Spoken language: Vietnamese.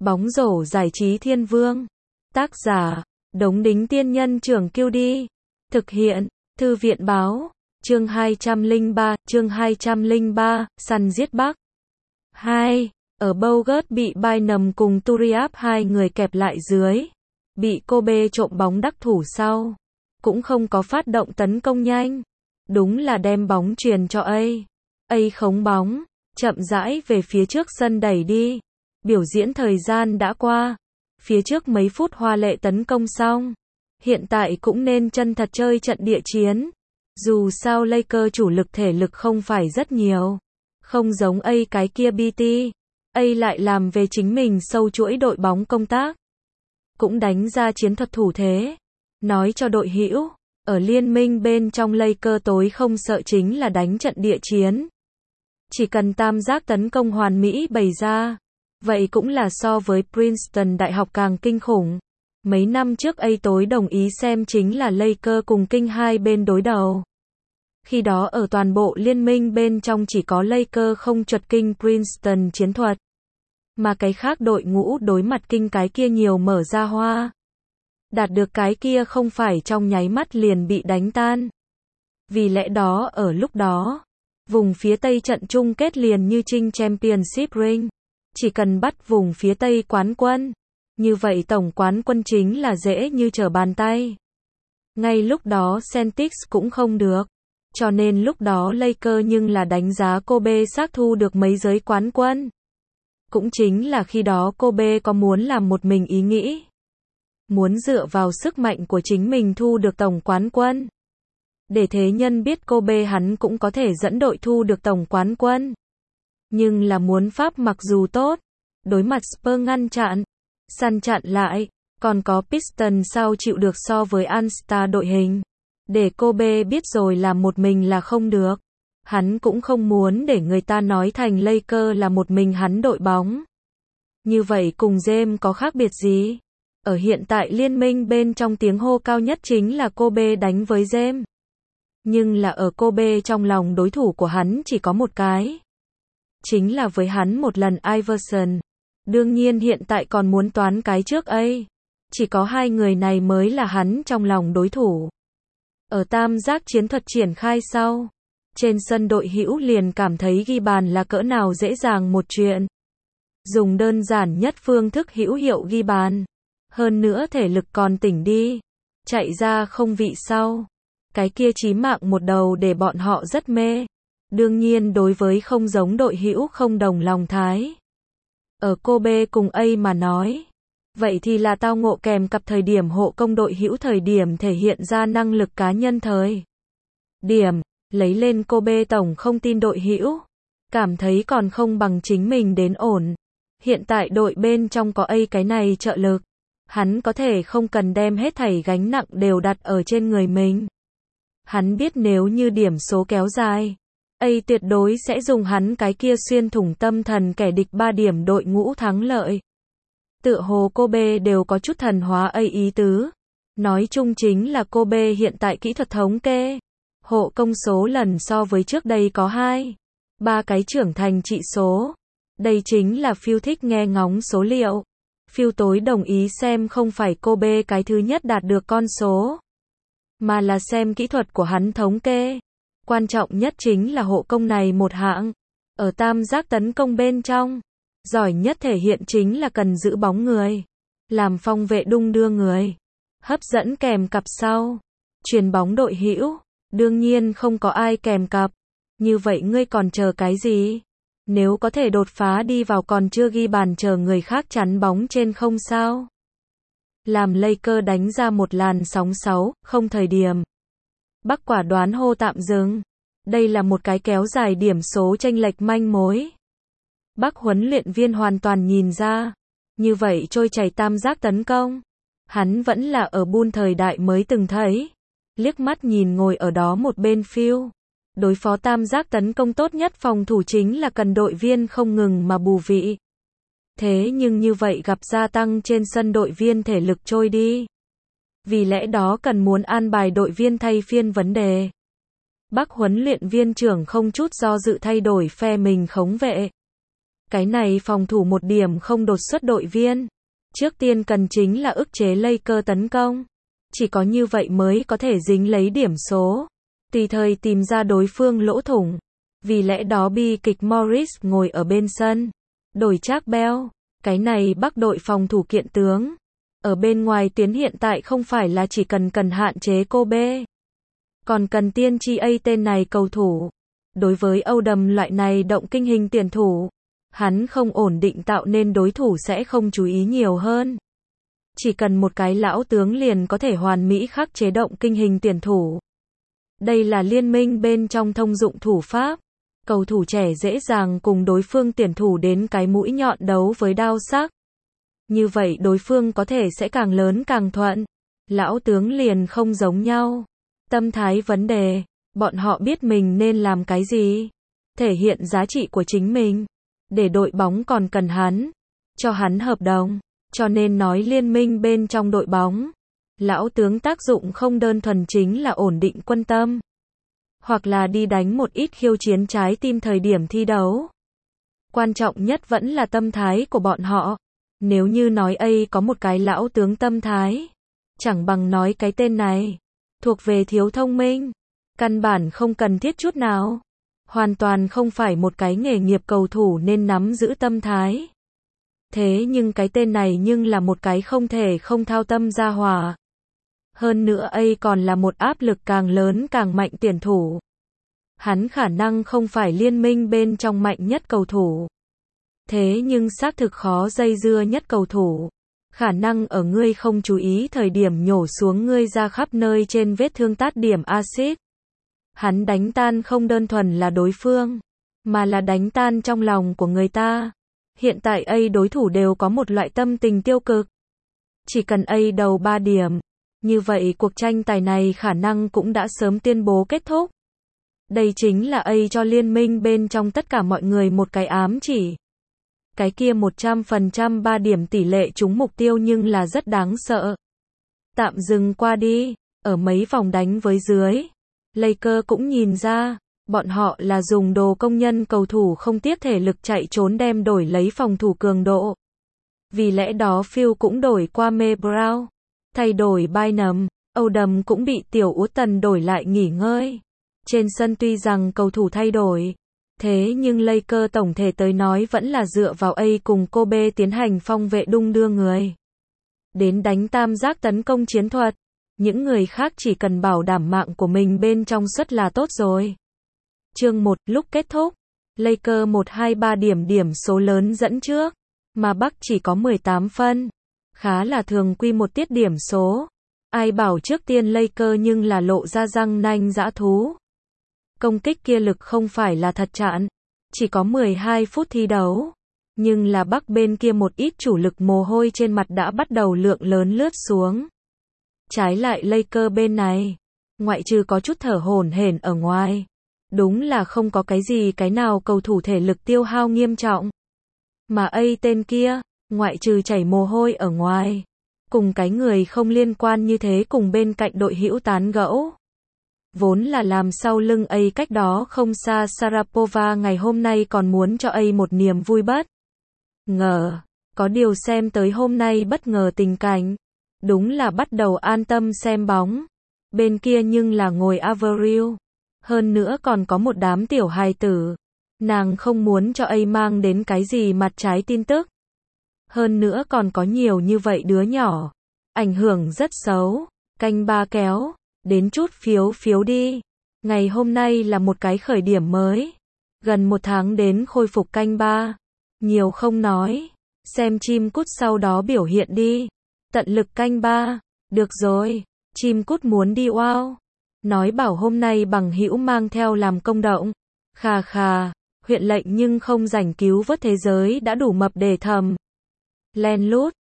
Bóng rổ giải trí thiên vương. Tác giả, Đống Đính Tiên Nhân Trưởng Kiêu Đi. Thực hiện, Thư viện Báo. Chương 203, săn giết Bắc. 2. Ở Bogut bị Bynum cùng Turiaf hai người kẹp lại dưới. Bị Kobe trộm bóng đắc thủ sau. Cũng không có phát động tấn công nhanh. Đúng là đem bóng truyền cho A. A khống bóng, chậm rãi về phía trước sân đẩy đi. Biểu diễn thời gian đã qua. Phía trước mấy phút hoa lệ tấn công xong. Hiện tại cũng nên chân thật chơi trận địa chiến. Dù sao Lakers chủ lực thể lực không phải rất nhiều. Không giống A cái kia BT. A lại làm về chính mình sâu chuỗi đội bóng công tác. Cũng đánh ra chiến thuật thủ thế. Nói cho đội hữu, ở liên minh bên trong Lakers tối không sợ chính là đánh trận địa chiến. Chỉ cần tam giác tấn công hoàn mỹ bày ra. Vậy cũng là so với Princeton Đại học càng kinh khủng. Mấy năm trước A tối đồng ý xem chính là Lakers cùng King hai bên đối đầu. Khi đó ở toàn bộ liên minh bên trong chỉ có Lakers không chuột King Princeton chiến thuật. Mà cái khác đội ngũ đối mặt King cái kia nhiều mở ra hoa. Đạt được cái kia không phải trong nháy mắt liền bị đánh tan. Vì lẽ đó ở lúc đó, vùng phía Tây trận chung kết liền như chinh Championship ring. Chỉ cần bắt vùng phía Tây quán quân. Như vậy tổng quán quân chính là dễ như trở bàn tay. Ngay lúc đó Celtics cũng không được. Cho nên lúc đó Lakers nhưng là đánh giá Kobe xác thu được mấy giới quán quân. Cũng chính là khi đó Kobe có muốn làm một mình ý nghĩ. Muốn dựa vào sức mạnh của chính mình thu được tổng quán quân. Để thế nhân biết Kobe hắn cũng có thể dẫn đội thu được tổng quán quân. Nhưng là muốn pháp mặc dù tốt. Đối mặt Spurs ngăn chặn. Săn chặn lại. Còn có Pistons sao chịu được so với All-Star đội hình. Để Kobe biết rồi là một mình là không được. Hắn cũng không muốn để người ta nói thành Lakers là một mình hắn đội bóng. Như vậy cùng James có khác biệt gì? Ở hiện tại liên minh bên trong tiếng hô cao nhất chính là Kobe đánh với James. Nhưng là ở Kobe trong lòng đối thủ của hắn chỉ có một cái. Chính là với hắn một lần Iverson. Đương nhiên hiện tại còn muốn toán cái trước A. Chỉ có hai người này mới là hắn trong lòng đối thủ. Ở tam giác chiến thuật triển khai sau. Trên sân đội hữu liền cảm thấy ghi bàn là cỡ nào dễ dàng một chuyện. Dùng đơn giản nhất phương thức hữu hiệu ghi bàn. Hơn nữa thể lực còn tỉnh đi. Chạy ra không vị sau. Cái kia chí mạng một đầu để bọn họ rất mê. Đương nhiên đối với không giống đội hữu không đồng lòng thái. Ở Kobe cùng A mà nói. Vậy thì là tao ngộ kèm cặp thời điểm hộ công đội hữu thời điểm thể hiện ra năng lực cá nhân thời điểm. Lấy lên Kobe tổng không tin đội hữu. Cảm thấy còn không bằng chính mình đến ổn. Hiện tại đội bên trong có A cái này trợ lực. Hắn có thể không cần đem hết thảy gánh nặng đều đặt ở trên người mình. Hắn biết nếu như điểm số kéo dài. A tuyệt đối sẽ dùng hắn cái kia xuyên thủng tâm thần kẻ địch 3 điểm đội ngũ thắng lợi. Tựa hồ Kobe đều có chút thần hóa A ý tứ. Nói chung chính là Kobe hiện tại kỹ thuật thống kê. Hộ công số lần so với trước đây có 3 cái trưởng thành trị số. Đây chính là Phil thích nghe ngóng số liệu. Phil tối đồng ý xem không phải Kobe cái thứ nhất đạt được con số. Mà là xem kỹ thuật của hắn thống kê. Quan trọng nhất chính là hộ công này một hạng. Ở tam giác tấn công bên trong. Giỏi nhất thể hiện chính là cần giữ bóng người. Làm phong vệ đung đưa người. Hấp dẫn kèm cặp sau. Truyền bóng đội hữu. Đương nhiên không có ai kèm cặp. Như vậy ngươi còn chờ cái gì? Nếu có thể đột phá đi vào còn chưa ghi bàn chờ người khác chắn bóng trên không sao? Làm Lakers đánh ra một làn sóng 6-0 thời điểm. Bắc quả đoán hô tạm dừng. Đây là một cái kéo dài điểm số chênh lệch manh mối. Bắc huấn luyện viên hoàn toàn nhìn ra. Như vậy trôi chảy tam giác tấn công. Hắn vẫn là ở Bull thời đại mới từng thấy. Liếc mắt nhìn ngồi ở đó một bên Phil. Đối phó tam giác tấn công tốt nhất phòng thủ chính là cần đội viên không ngừng mà bù vị. Thế nhưng như vậy gặp gia tăng trên sân đội viên thể lực trôi đi. Vì lẽ đó cần muốn an bài đội viên thay phiên vấn đề. Bắc huấn luyện viên trưởng không chút do dự thay đổi phe mình khống vệ. Cái này phòng thủ một điểm không đột xuất đội viên. Trước tiên cần chính là ức chế Lakers tấn công. Chỉ có như vậy mới có thể dính lấy điểm số. Tùy thời tìm ra đối phương lỗ thủng. Vì lẽ đó bi kịch Morris ngồi ở bên sân. Đổi Jack Bell. Cái này Bắc đội phòng thủ kiện tướng. Ở bên ngoài tuyến hiện tại không phải là chỉ cần hạn chế Kobe. Còn cần tiên tri tên này cầu thủ. Đối với Odom loại này động kinh hình tiền thủ. Hắn không ổn định tạo nên đối thủ sẽ không chú ý nhiều hơn. Chỉ cần một cái lão tướng liền có thể hoàn mỹ khắc chế động kinh hình tiền thủ. Đây là liên minh bên trong thông dụng thủ pháp. Cầu thủ trẻ dễ dàng cùng đối phương tiền thủ đến cái mũi nhọn đấu với đao sắc. Như vậy đối phương có thể sẽ càng lớn càng thuận. Lão tướng liền không giống nhau. Tâm thái vấn đề. Bọn họ biết mình nên làm cái gì. Thể hiện giá trị của chính mình. Để đội bóng còn cần hắn. Cho hắn hợp đồng. Cho nên nói liên minh bên trong đội bóng. Lão tướng tác dụng không đơn thuần chính là ổn định quân tâm. Hoặc là đi đánh một ít khiêu chiến trái tim thời điểm thi đấu. Quan trọng nhất vẫn là tâm thái của bọn họ. Nếu như nói có một cái lão tướng tâm thái. Chẳng bằng nói cái tên này. Thuộc về thiếu thông minh. Căn bản không cần thiết chút nào. Hoàn toàn không phải một cái nghề nghiệp cầu thủ nên nắm giữ tâm thái. Thế nhưng cái tên này nhưng là một cái không thể không thao tâm ra hỏa. Hơn nữa còn là một áp lực càng lớn càng mạnh tuyển thủ. Hắn khả năng không phải liên minh bên trong mạnh nhất cầu thủ. Thế nhưng xác thực khó dây dưa nhất cầu thủ. Khả năng ở ngươi không chú ý thời điểm nhổ xuống ngươi ra khắp nơi trên vết thương tát điểm axit. Hắn đánh tan không đơn thuần là đối phương, mà là đánh tan trong lòng của người ta. Hiện tại đối thủ đều có một loại tâm tình tiêu cực. Chỉ cần đầu 3 điểm. Như vậy cuộc tranh tài này khả năng cũng đã sớm tuyên bố kết thúc. Đây chính là cho liên minh bên trong tất cả mọi người một cái ám chỉ. Cái kia 100% 3 điểm tỷ lệ trúng mục tiêu nhưng là rất đáng sợ. Tạm dừng qua đi, ở mấy vòng đánh với dưới. Lakers cũng nhìn ra, bọn họ là dùng đồ công nhân cầu thủ không tiếc thể lực chạy trốn đem đổi lấy phòng thủ cường độ. Vì lẽ đó Phil cũng đổi qua Mê Brown, thay đổi Bynum, Odom cũng bị Tiểu Ú Tần đổi lại nghỉ ngơi. Trên sân tuy rằng cầu thủ thay đổi, thế nhưng Lakers tổng thể tới nói vẫn là dựa vào cùng Kobe tiến hành phong vệ đung đưa người. Đến đánh tam giác tấn công chiến thuật. Những người khác chỉ cần bảo đảm mạng của mình bên trong suất là tốt rồi. Chương 1, lúc kết thúc. Lakers 1-2-3 điểm số lớn dẫn trước. Mà Bắc chỉ có 18 phân. Khá là thường quy một tiết điểm số. Ai bảo trước tiên Lakers nhưng là lộ ra răng nanh dã thú. Công kích kia lực không phải là thật chặn. Chỉ có 12 phút thi đấu. Nhưng là Bắc bên kia một ít chủ lực mồ hôi trên mặt đã bắt đầu lượng lớn lướt xuống. Trái lại Lakers bên này, ngoại trừ có chút thở hổn hển ở ngoài, đúng là không có cái nào cầu thủ thể lực tiêu hao nghiêm trọng. Mà tên kia, ngoại trừ chảy mồ hôi ở ngoài, cùng cái người không liên quan như thế cùng bên cạnh đội hữu tán gẫu. Vốn là làm sau lưng cách đó không xa Sharapova ngày hôm nay còn muốn cho một niềm vui bất ngờ. Có điều xem tới hôm nay bất ngờ tình cảnh. Đúng là bắt đầu an tâm xem bóng. Bên kia nhưng là ngồi Avril. Hơn nữa còn có một đám tiểu hài tử. Nàng không muốn cho mang đến cái gì mặt trái tin tức. Hơn nữa còn có nhiều như vậy đứa nhỏ. Ảnh hưởng rất xấu. Canh ba kéo. Đến chút phiếu đi. Ngày hôm nay là một cái khởi điểm mới. Gần 1 tháng đến khôi phục canh ba. Nhiều không nói. Xem chim cút sau đó biểu hiện đi. Tận lực canh ba. Được rồi. Chim cút muốn đi wow. Nói bảo hôm nay bằng hữu mang theo làm công động. Khà khà. Huyện lệnh nhưng không rảnh cứu vớt thế giới đã đủ mập để thầm. Len lút.